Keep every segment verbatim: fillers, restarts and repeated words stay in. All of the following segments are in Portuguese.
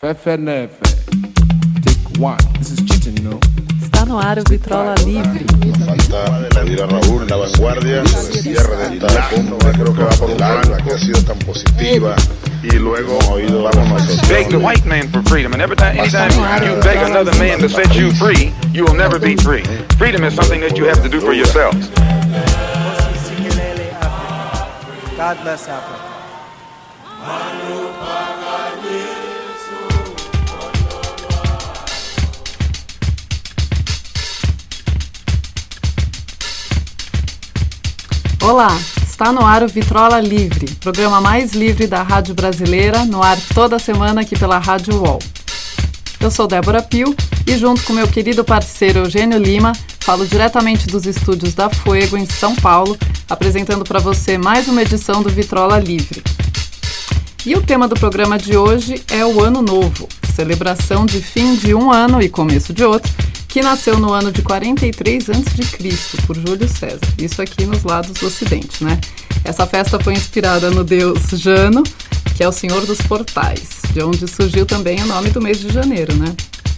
Fefe Nefe. Take one. This is cheating, you know. Está no ar o Vitrola Livre. Falta pedir a Raúl la vanguardia, cierre de esta cumbre, creo que va por un blanco, que ha sido tan positiva. Y luego oído beg the white man for freedom, and every time, anytime you beg another man to set you free, you will never be free. Freedom is something that you have to do for yourself. God bless Africa. Olá, está no ar o Vitrola Livre, programa mais livre da rádio brasileira, no ar toda semana aqui pela Rádio U O L. Eu sou Débora Pio e junto com meu querido parceiro Eugênio Lima, falo diretamente dos estúdios da Fuego em São Paulo, apresentando para você mais uma edição do Vitrola Livre. E o tema do programa de hoje é o Ano Novo, celebração de fim de um ano e começo de outro, que nasceu no ano de quarenta e três antes de Cristo, por Júlio César. Isso aqui nos lados do Ocidente, né? Essa festa foi inspirada no deus Jano, que é o Senhor dos Portais, de onde surgiu também o nome do mês de janeiro, né?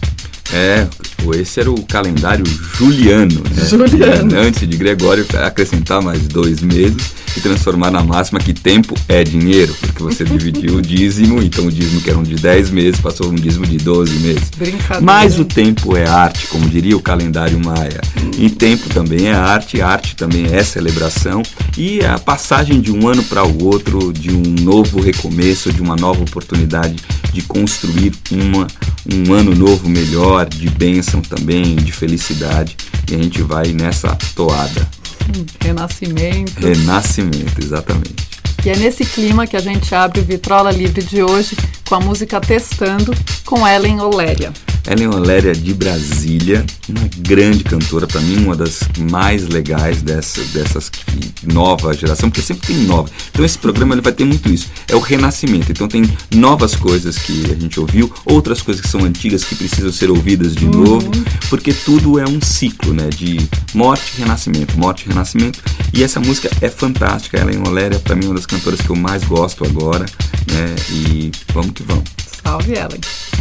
É, esse era o calendário juliano, né? Juliano. Antes de Gregório acrescentar mais dois meses e transformar na máxima que tempo é dinheiro, porque você dividiu o dízimo, então o dízimo que era um de dez meses passou um dízimo de doze meses. Brincadeira. Mas o tempo é arte, como diria o calendário maia. E tempo também é arte, arte também é celebração, e a passagem de um ano para o outro, de um novo recomeço, de uma nova oportunidade de construir uma, um ano novo melhor, de bênção também, de felicidade, e a gente vai nessa toada. Renascimento. Renascimento, exatamente. E é nesse clima que a gente abre o Vitrola Livre de hoje com a música Testando, com Ellen Oléria. Ellen Oléria de Brasília, uma grande cantora, para mim uma das mais legais dessa, dessas que, nova geração, porque sempre tem nova. Então esse programa ele vai ter muito isso, é o renascimento. Então tem novas coisas que a gente ouviu, outras coisas que são antigas que precisam ser ouvidas de uhum. novo, porque tudo é um ciclo, né, de morte e renascimento, morte e renascimento. E essa música é fantástica. Ellen Oléria, para mim, é uma das cantoras que eu mais gosto agora, né, e vamos que vamos. Salve, Ellen.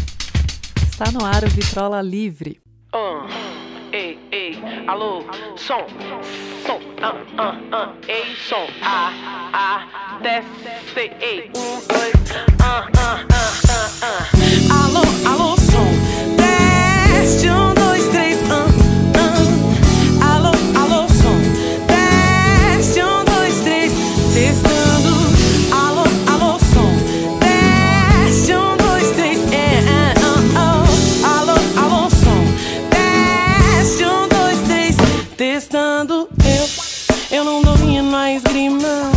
Está no ar o Vitrola Livre. Uh, ei, ei, alô, som, som, ah, ah, ah, ei, som, ah, ah, desce, ei, um, dois, ah, ah, ah, ah, ah. Alô, alô, som, desce, um, dois, três, ah, ah. Alô, alô, som, desce, um, dois, três, testando. Alô, alô, som, desce, um, dois, três, é, é, ah, oh. Alô, alô, som, desce, um, dois, três, testando. Eu, eu não domino a esgrima,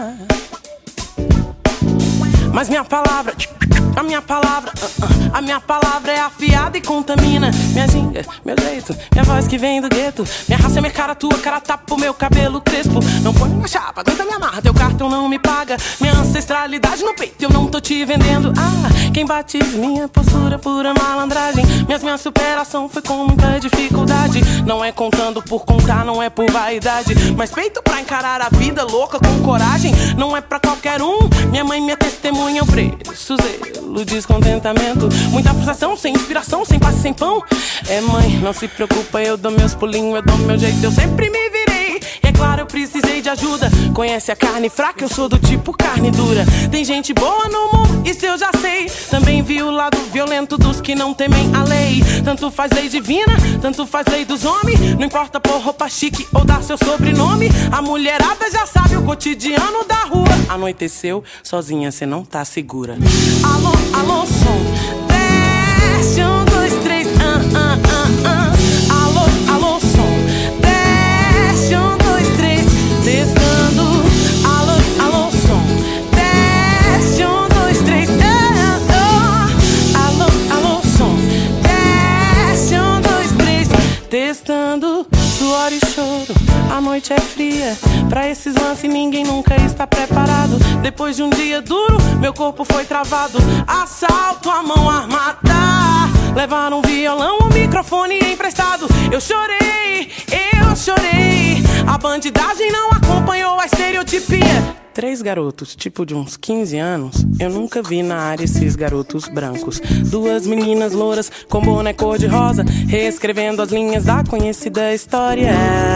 mas minha palavra, a minha palavra, uh, uh, a minha palavra é afiada e contamina. Minha ginga, meu jeito, minha voz que vem do gueto. Minha raça é minha cara, tua cara tapa o meu cabelo crespo. Não põe na chapa, aguenta me amarra, teu cartão não me paga. Minha ancestralidade no peito, eu não tô te vendendo. Ah, quem batiza minha postura, pura malandragem. Minhas, minha superação foi com muita dificuldade. Não é contando por contar, não é por vaidade, mas peito pra encarar a vida louca com coragem. Não é pra qualquer um, minha mãe, minha testemunha, eu preço, zelo, descontentamento. Muita frustração, sem inspiração, sem passe, sem pão. É mãe, não se preocupa, eu dou meus pulinhos, eu dou meu jeito, eu sempre me virei. E é claro, eu precisei de ajuda. Conhece a carne fraca, eu sou do tipo carne dura. Tem gente boa no mundo, isso eu já sei. Também vi o lado violento dos que não temem a lei. Tanto faz lei divina, tanto faz lei dos homens. Não importa pôr roupa chique ou dar seu sobrenome. A mulherada já sabe o cotidiano da rua. Anoiteceu, sozinha cê não tá segura. Alô, alô, som, desce, um, dois, três, ah, ah, ah, ah. Alô, alô, som, desce, um, dois, três, testando. Alô, alô, som, desce, um, dois, três, ah, ah. Alô, alô, som, desce, um, dois, três, testando. Suor e choro, a noite é fria. Pra esses lances ninguém nunca está preparado. Depois de um dia duro, meu corpo foi travado. Assalto à mão armada. Levaram um violão, um microfone emprestado. Eu chorei, eu chorei. A bandidagem não acompanhou a estereotipia. três garotos, tipo de uns quinze anos. Eu nunca vi na área esses garotos brancos. Duas meninas louras com boné cor-de-rosa, reescrevendo as linhas da conhecida história.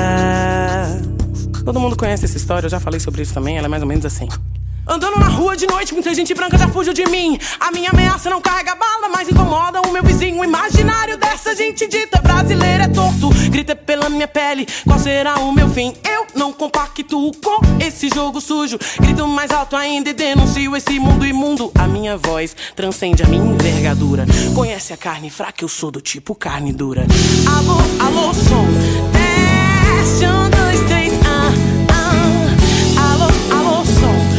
Todo mundo conhece essa história, eu já falei sobre isso também, ela é mais ou menos assim. Andando na rua de noite, muita gente branca já fugiu de mim. A minha ameaça não carrega bala, mas incomoda o meu vizinho. O imaginário dessa gente dita brasileira é torto, grita pela minha pele, qual será o meu fim? Eu não compactuo com esse jogo sujo, grito mais alto ainda e denuncio esse mundo imundo. A minha voz transcende a minha envergadura. Conhece a carne fraca? Eu sou do tipo carne dura. Alô, alô, som. Teste, um, dois, três, ah, ah. Alô, alô, som.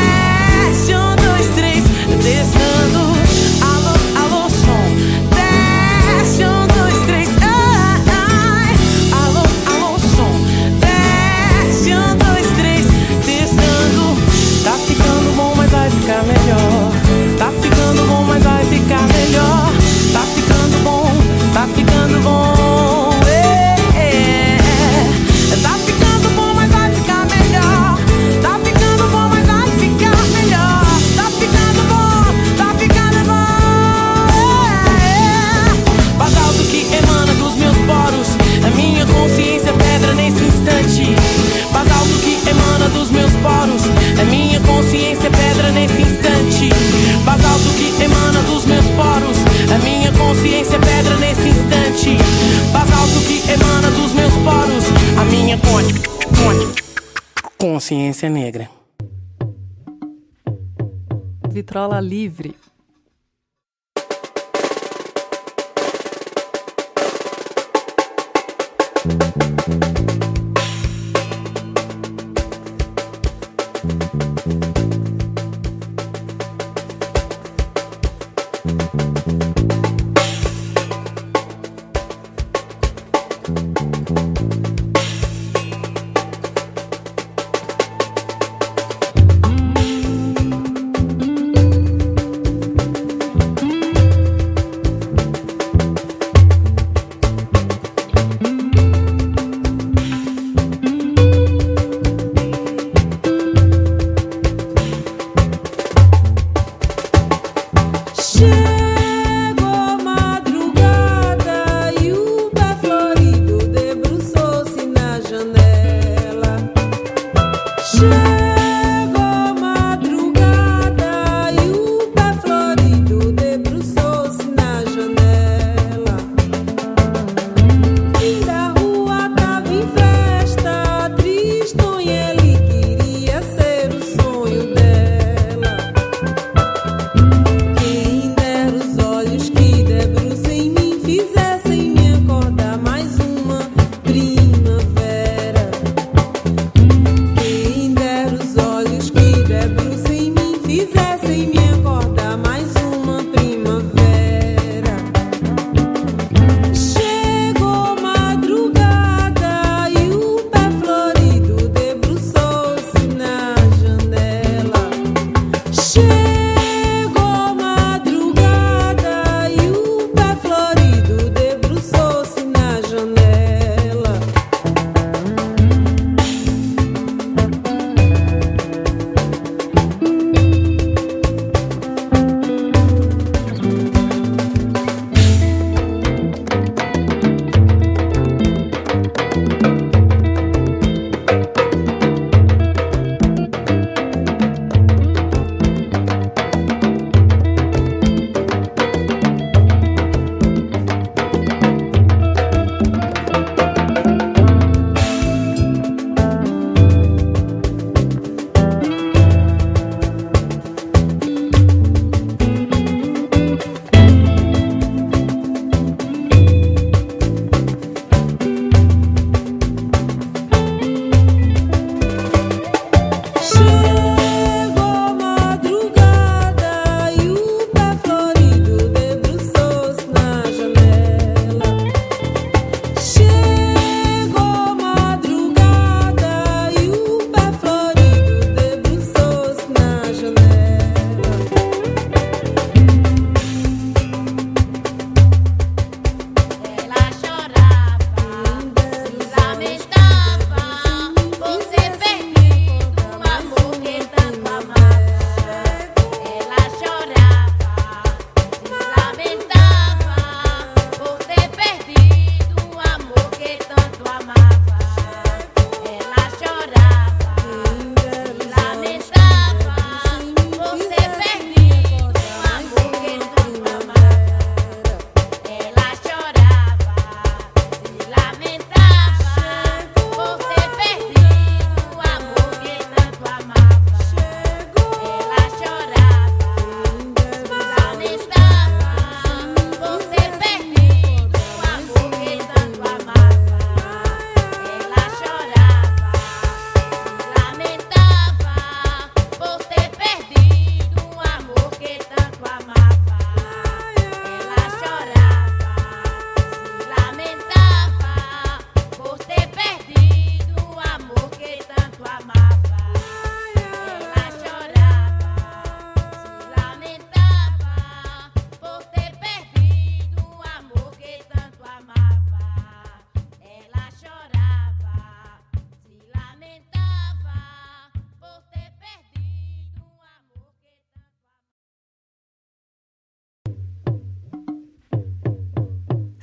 Testando, alô, alô, som. Teste, um, dois, três, ai, ai. Alô, alô, som. Teste, um, dois, três, testando. Tá ficando bom, mas vai ficar melhor. Tá ficando bom, mas vai ficar melhor. Tá ficando bom, tá ficando bom. É, é. Tá ficando bom, mas vai ficar melhor. Tá ficando bom, mas vai ficar melhor. Tá ficando bom. Basalto que emana dos meus poros, a minha consciência pedra nesse instante. Basalto que emana dos meus poros, a minha consciência pedra nesse instante. Basalto que emana dos meus poros, a minha consciência pedra nesse instante. Basalto que emana dos meus poros, a minha consciência negra. Vitrola Livre. Shit.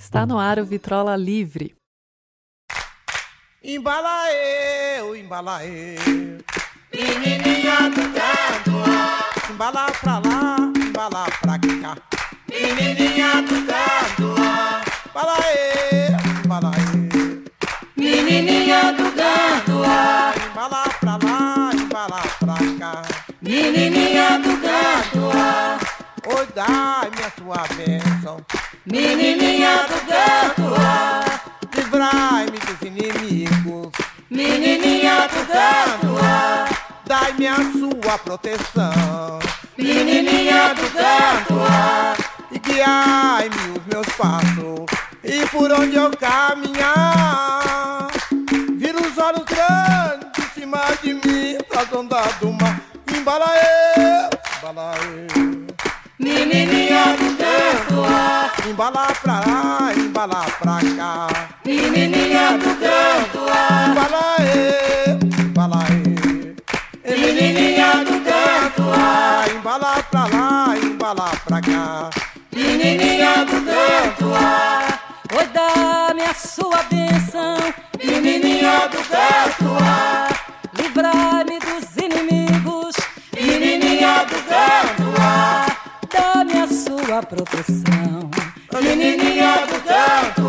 Está no ar o Vitrola Livre. Embala eu, embala eu, menininha do canto, embala pra lá, embala pra cá, menininha do canto, embala eu, embala eu, menininha do canto, embala pra lá, embala pra cá, menininha do canto, oi, dai-me a sua bênção, menininha do canto, livrai-me dos inimigos, menininha do canto, dai-me a sua proteção, menininha do canto, e guiai-me os meus passos, e por onde eu caminhar, vira os olhos grandes em cima de mim, pras ondas do mar, embala eu, embala eu, menininha do canto, embala pra lá, embala pra cá, menininha do canto, embala eu, embala eu, menininha do canto, embala pra lá, embala pra cá, menininha do canto, oi, dá-me a sua bênção, menininha do canto, livrai-me dos inimigos, menininha do canto, dá-me a sua proteção, menininha do canto,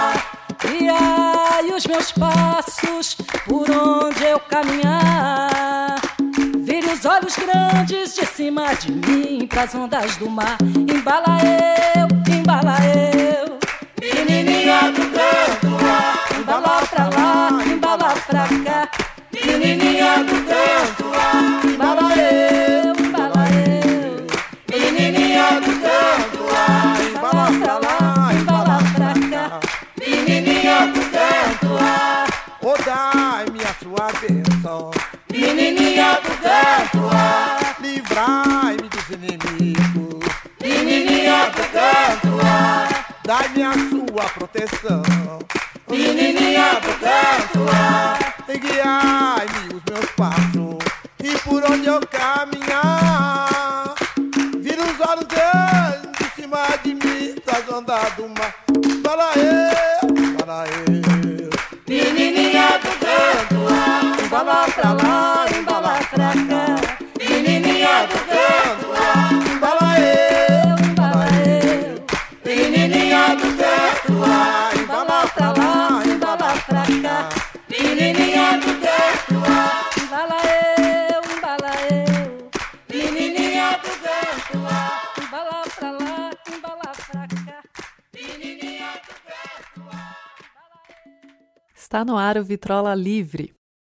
guiai os meus passos por onde eu caminhar, vire os olhos grandes de cima de mim pras ondas do mar, embala eu, embala eu, menininha do canto, embala pra lá, embala pra cá, menininha do canto, embala eu, embala eu, menininha do canto, embala pra lá, embala pra cá, menininha do canto, oh, dai-me a sua bênção, menininha do canto, livrai-me dos inimigos, menininha do canto, dai-me a sua proteção, menininha do canto, e guiai-me os meus passos, e por onde eu caminhar, vira os olhos grandes em cima de mim, das ondas do mar, embala eu, embala eu, menininha do canto, embala pra lá, embala pra cá, menininha do canto, embala eu, embala eu, menininha do canto, embala pra lá, embala pra cá, menininha do canto, embala eu, embala eu, menininha do canto, embala pra lá, embala pra cá, menininha do canto. Está no ar o Vitrola Livre.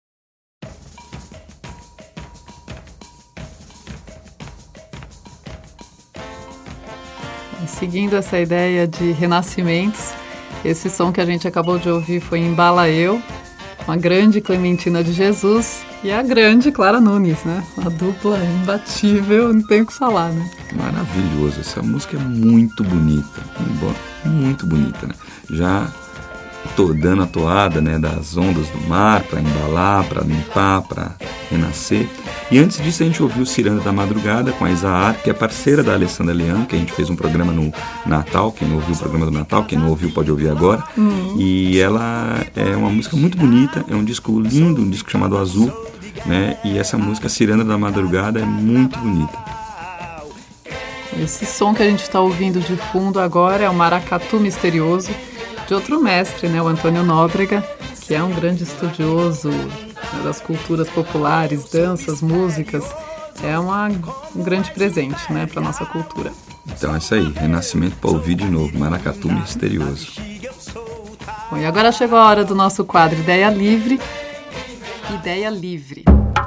E seguindo essa ideia de renascimentos, esse som que a gente acabou de ouvir foi Embala Eu, uma grande Clementina de Jesus e a grande Clara Nunes, né? Uma dupla imbatível, não tem o que falar, né? Maravilhoso, essa música é muito bonita, muito bonita, né? Já tô dando a toada, né, das ondas do mar para embalar, para limpar, para renascer. E antes disso a gente ouviu Ciranda da Madrugada com a Isaar, que é parceira da Alessandra Leão, que a gente fez um programa no Natal, quem não ouviu o programa do Natal, quem não ouviu pode ouvir agora. Uhum. E ela é uma música muito bonita, é um disco lindo, um disco chamado Azul, né? E essa música Ciranda da Madrugada é muito bonita. Esse som que a gente está ouvindo de fundo agora é o Maracatu Misterioso, de outro mestre, né, o Antônio Nóbrega, que é um grande estudioso, né, das culturas populares, danças, músicas. É uma, um grande presente, né, para a nossa cultura. Então é isso aí, renascimento para ouvir de novo, Maracatu Misterioso. Bom, e agora chegou a hora do nosso quadro Ideia Livre. Ideia Livre.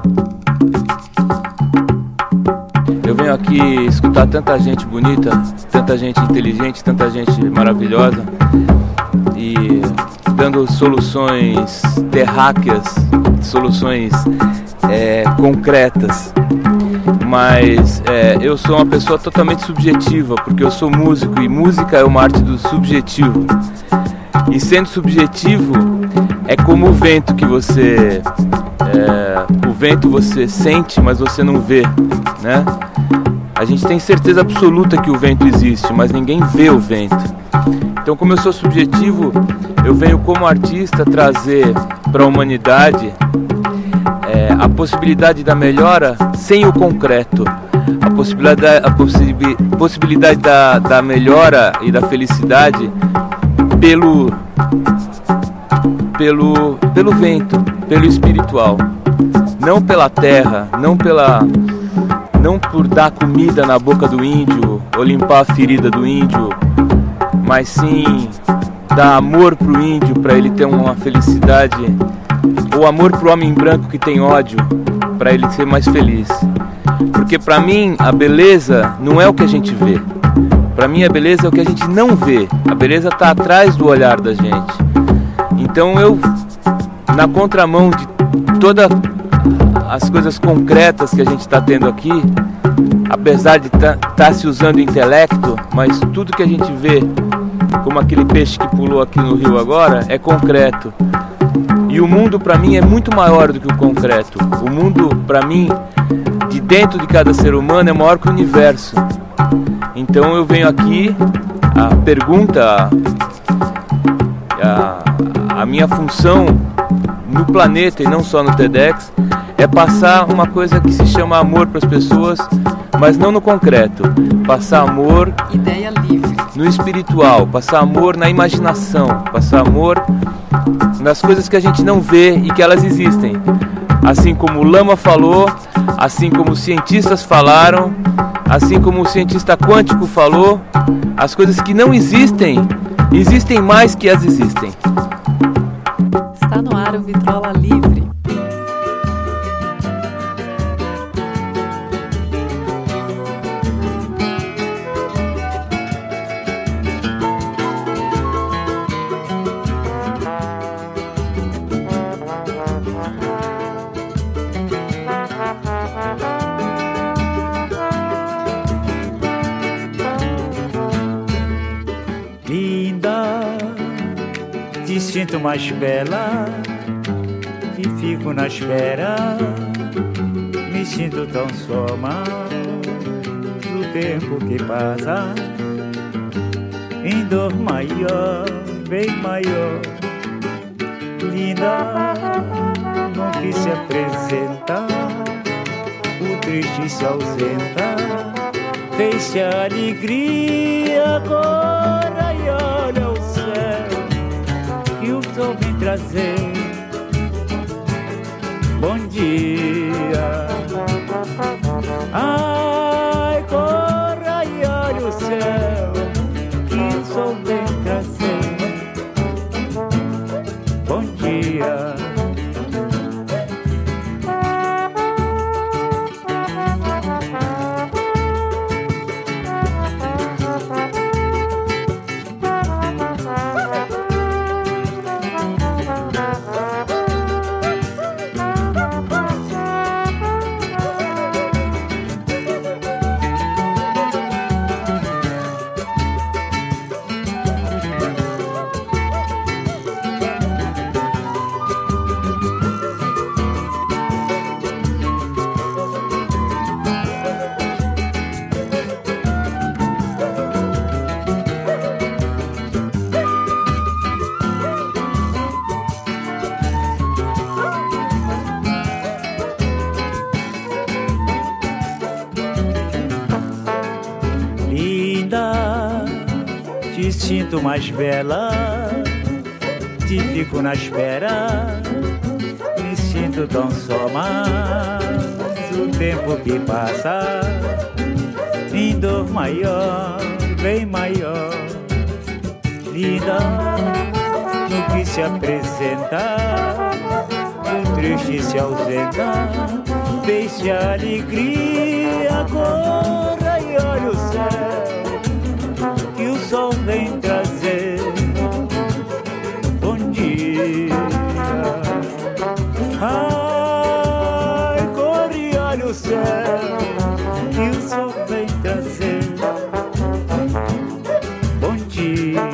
Eu venho aqui escutar tanta gente bonita, tanta gente inteligente, tanta gente maravilhosa e dando soluções terráqueas, soluções é, concretas. Mas é, eu sou uma pessoa totalmente subjetiva, porque eu sou músico e música é uma arte do subjetivo. E sendo subjetivo, é como o vento que você... É, o vento você sente, mas você não vê, né? A gente tem certeza absoluta que o vento existe, mas ninguém vê o vento. Então, como eu sou subjetivo, eu venho como artista trazer para a humanidade é, a possibilidade da melhora sem o concreto, a possibilidade, a possibi, possibilidade da, da melhora e da felicidade pelo, pelo, pelo vento, pelo espiritual, não pela terra, não pela, não por dar comida na boca do índio ou limpar a ferida do índio, mas sim dar amor pro índio para ele ter uma felicidade, ou amor pro homem branco que tem ódio para ele ser mais feliz. Porque para mim a beleza não é o que a gente vê. Para mim a beleza é o que a gente não vê. A beleza está atrás do olhar da gente. Então eu, na contramão de todas as coisas concretas que a gente está tendo aqui, apesar de estar tá, tá se usando o intelecto, mas tudo que a gente vê, como aquele peixe que pulou aqui no rio agora, é concreto. E o mundo para mim é muito maior do que o concreto. O mundo para mim, de dentro de cada ser humano, é maior que o universo. Então eu venho aqui, a pergunta, a, a minha função no planeta e não só no TEDx, é passar uma coisa que se chama amor para as pessoas, mas não no concreto. Passar amor, ideia livre, no espiritual, passar amor na imaginação, passar amor nas coisas que a gente não vê e que elas existem. Assim como o Lama falou, assim como os cientistas falaram, assim como o cientista quântico falou, as coisas que não existem, existem mais que as existem. Está no ar o Vitrola Livre. Te sinto mais bela, te fico na espera, me sinto tão só, mas o tempo que passa, em dor maior, bem maior, linda, não que se apresenta, o triste se ausenta, fez-se a alegria agora e olha o céu. E o sol vem trazer bom dia. Ai, corra e olha o céu, que o sol vem trazer bom dia. Te sinto mais bela, te fico na espera, me sinto tão só, mas o tempo que passa, em dor maior, bem maior, linda, no que se apresenta, o triste se ausenta, deixa a alegria agora e olha o céu, que o sol vem trazer bom dia. Ai, corre, olha o céu, que o sol vem trazer bom dia.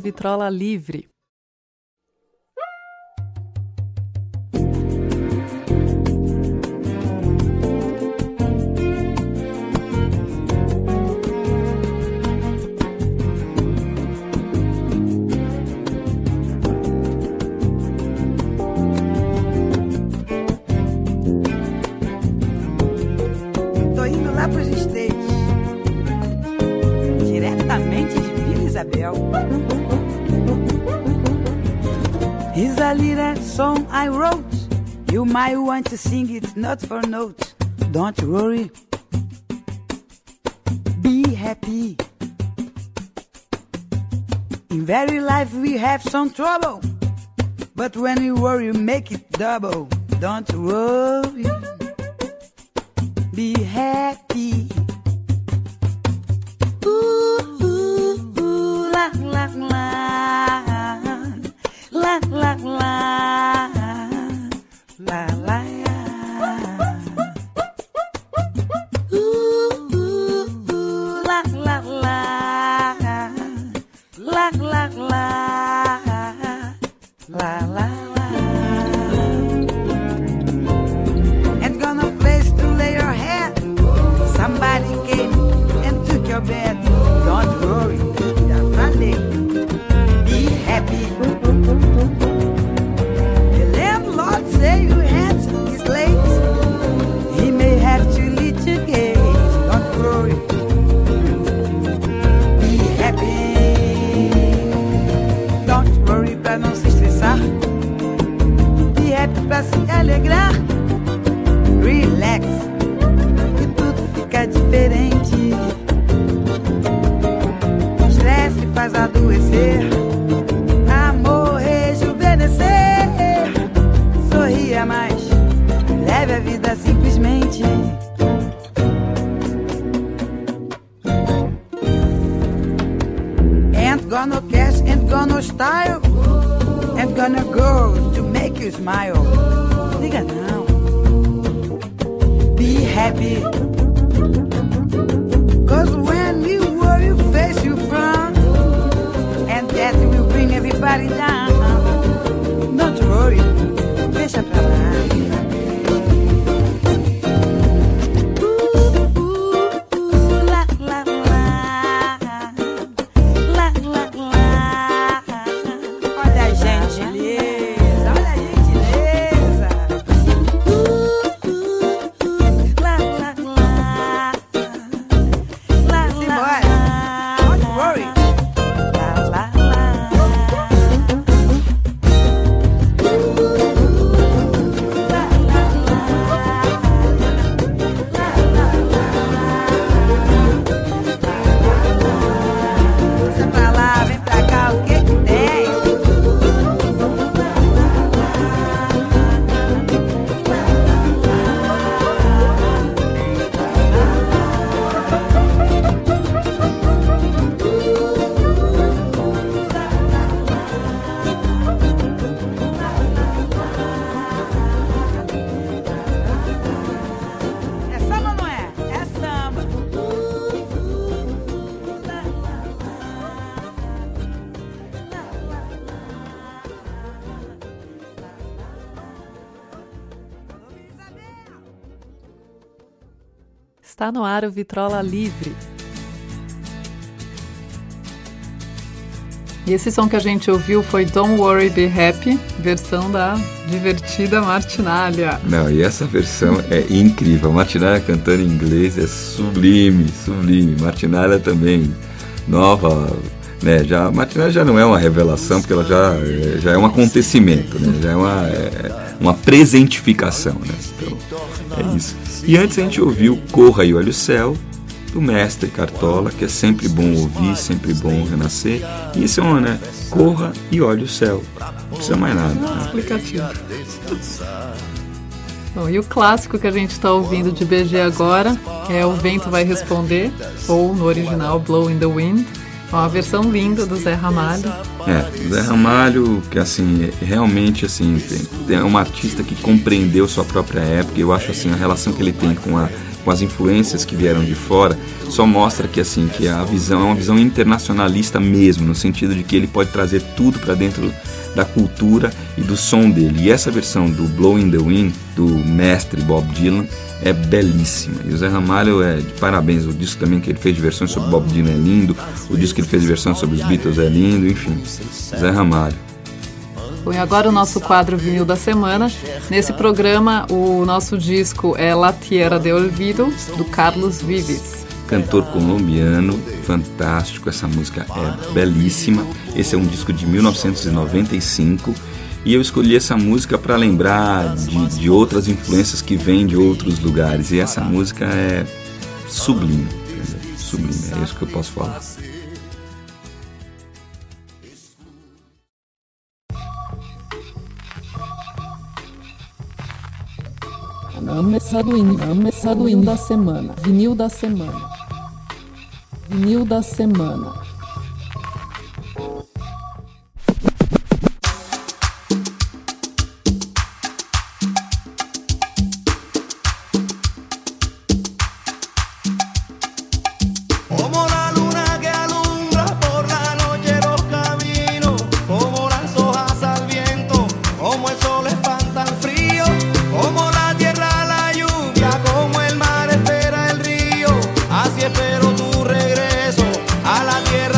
Vitrola Livre. Tô indo lá pros States, diretamente de Vila Isabel. Here's a little song I wrote. You might want to sing it note for note. Don't worry, be happy. In very life we have some trouble, but when you worry you make it double. Don't worry, be happy. Ooh, ooh, ooh, la la la, la la la, la la. Ooh, ooh, ooh, la la la, la la la, la la. And gonna place to lay your head. Somebody came and took your bed. Don't worry, just Sunday. Be happy. The landlord say you had his late. He may have to litigate. Don't worry. Be happy. Don't worry pra não se estressar. Be happy pra se alegrar. Relax, que tudo fica diferente. Estresse faz adoecer, amor rejuvenescer. Sorria mais, leve a vida simplesmente. Ain't gonna cash, ain't gonna style, ain't gonna go to make you smile. Liga não. Be happy, cause when you worry you face you front, and that will bring everybody down. Don't worry, deixa pra lá. Ooh, ooh, ooh, la, la, la, la, la, la. Olha a gentileza, olha a gentileza. Está no ar o Vitrola Livre. E esse som que a gente ouviu foi Don't Worry, Be Happy, versão da divertida Martinália. Não, e essa versão é incrível. A Martinália cantando em inglês é sublime, sublime. Martinália também, nova, né? Já, a Martinália já não é uma revelação, porque ela já, já é um acontecimento, né? Já é uma, é uma presentificação, né? Então, é isso. E antes a gente ouviu Corra e Olha o Céu, do mestre Cartola, que é sempre bom ouvir, sempre bom renascer. E isso é uma, né? Corra e olhe o céu. Não precisa mais nada. Né? Explicativo. Bom, e o clássico que a gente está ouvindo de B G agora é O Vento Vai Responder, ou no original Blow in the Wind. Uma versão linda do Zé Ramalho. É, Zé Ramalho, que assim, realmente assim, tem, é um artista que compreendeu sua própria época. Eu acho assim, a relação que ele tem com, a, com as influências que vieram de fora só mostra que assim que a visão é uma visão internacionalista mesmo, no sentido de que ele pode trazer tudo para dentro da cultura e do som dele. E essa versão do Blowing the Wind, do mestre Bob Dylan, é belíssima. E o Zé Ramalho é de parabéns. O disco também que ele fez de versões sobre Bob Dylan é lindo, o disco que ele fez de versões sobre os Beatles é lindo, enfim, Zé Ramalho. Bom, e agora o nosso quadro Vinil da Semana. Nesse programa, o nosso disco é La Tierra de Olvido, do Carlos Vives. Cantor colombiano, fantástico, essa música é belíssima. Esse é um disco de mil novecentos e noventa e cinco e eu escolhi essa música para lembrar de, de outras influências que vêm de outros lugares. E essa música é sublime, sublime, é isso que eu posso falar. Vinil da semana. Vinil da semana. Vinil da semana. Como la luna que alumbra por la noche los caminos, como las hojas al viento, como el sol espanta el frío, como la tierra la lluvia, como el mar espera el río, así espero tu regreso a la tierra.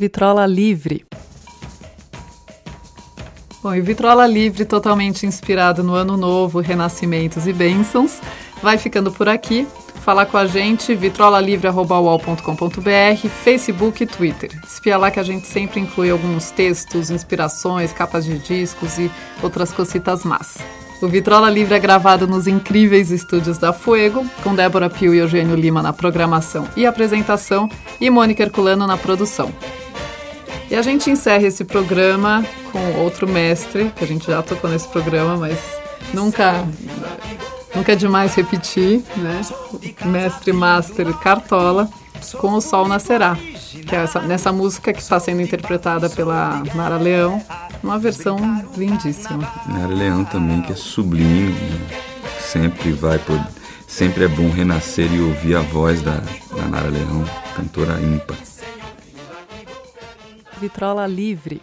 Vitrola Livre. Bom, e Vitrola Livre, totalmente inspirado no Ano Novo, Renascimentos e Bênçãos, vai ficando por aqui. Falar com a gente, vitrolalivre arroba u o l ponto com ponto b r, Facebook e Twitter. Espia lá que a gente sempre inclui alguns textos, inspirações, capas de discos e outras cositas más. O Vitrola Livre é gravado nos incríveis estúdios da Fuego, com Débora Pio e Eugênio Lima na programação e apresentação e Mônica Herculano na produção. E a gente encerra esse programa com outro mestre, que a gente já tocou nesse programa, mas nunca... Nunca é demais repetir, né? O mestre master Cartola, com O Sol Nascerá, que é essa, nessa música que está sendo interpretada pela Nara Leão, uma versão lindíssima. Nara Leão também, que é sublime, né? Sempre vai por, sempre é bom renascer e ouvir a voz da, da Nara Leão, cantora ímpar. Vitrola Livre.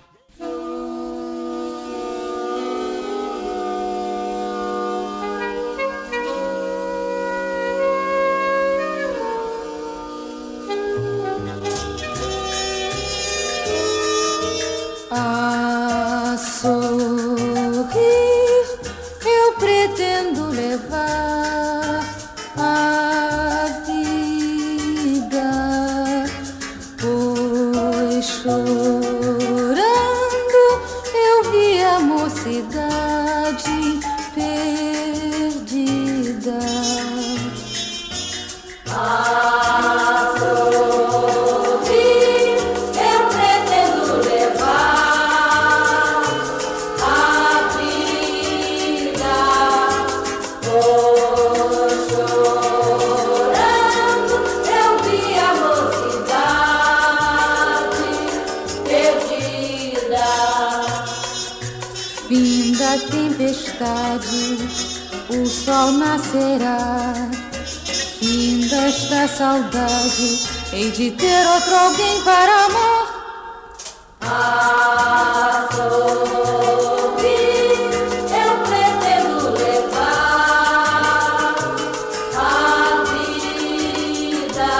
A sorrir eu pretendo levar a vida, pois chorando eu vi a mocidade perdida. A sorrir eu pretendo levar a vida, pois chorando eu vi a mocidade perdida. Vinda a tempestade, o sol nascerá. Finda esta saudade, hei de ter outro alguém para amar. A sorrir eu pretendo levar a vida,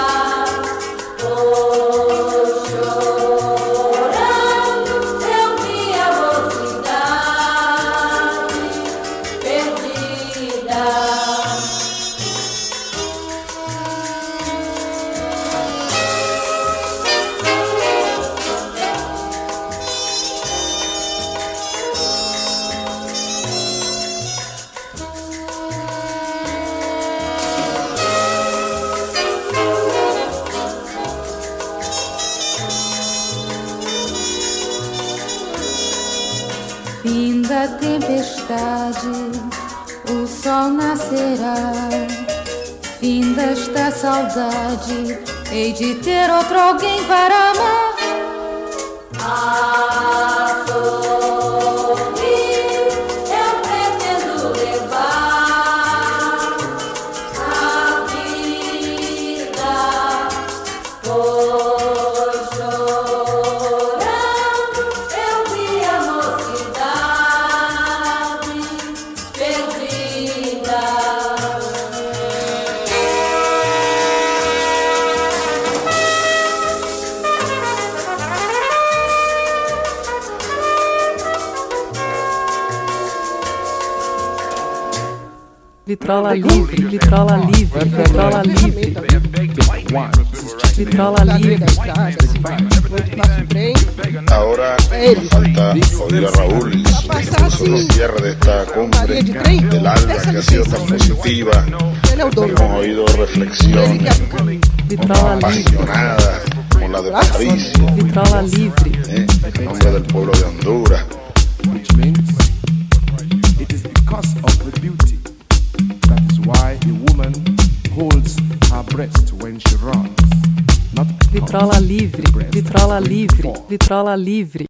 pois chorando eu vi a mocidade perdida. Finda a tempestade, o sol nascerá. Finda esta saudade, hei de ter outro alguém para amar. A sorrir eu pretendo levar a vida, pois chorando eu vi a mocidade perdida. Vitrola Livre, Vitrola Livre, Vitrola Livre. Vitrola Livre. Ahora nos falta oír a Raúl y su discurso los cierre de esta cumbre del alma que ha sido tan positiva. Hemos oído reflexiones apasionadas como la de Patricia, Vitrola Livre, ¿eh? En nombre del pueblo de Honduras. Which means it is because of the beauty. That is why a woman holds her breast when she runs. Not Vitrola Livre, Vitrola Livre, Vitrola Livre.